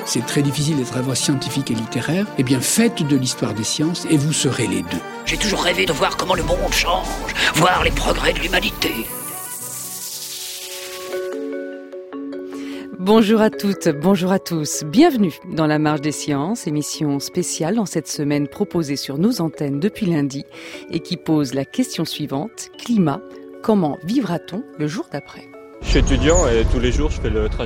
C'est très difficile d'être à la fois scientifique et littéraire. Eh bien, faites de l'histoire des sciences et vous serez les deux. J'ai toujours rêvé de voir comment le monde change, voir les progrès de l'humanité. Bonjour à toutes, bonjour à tous. Bienvenue dans La Marche des Sciences, émission spéciale en cette semaine proposée sur nos antennes depuis lundi et qui pose la question suivante. Climat, comment vivra-t-on le jour d'après ? Je suis étudiant et tous les jours je fais le trajet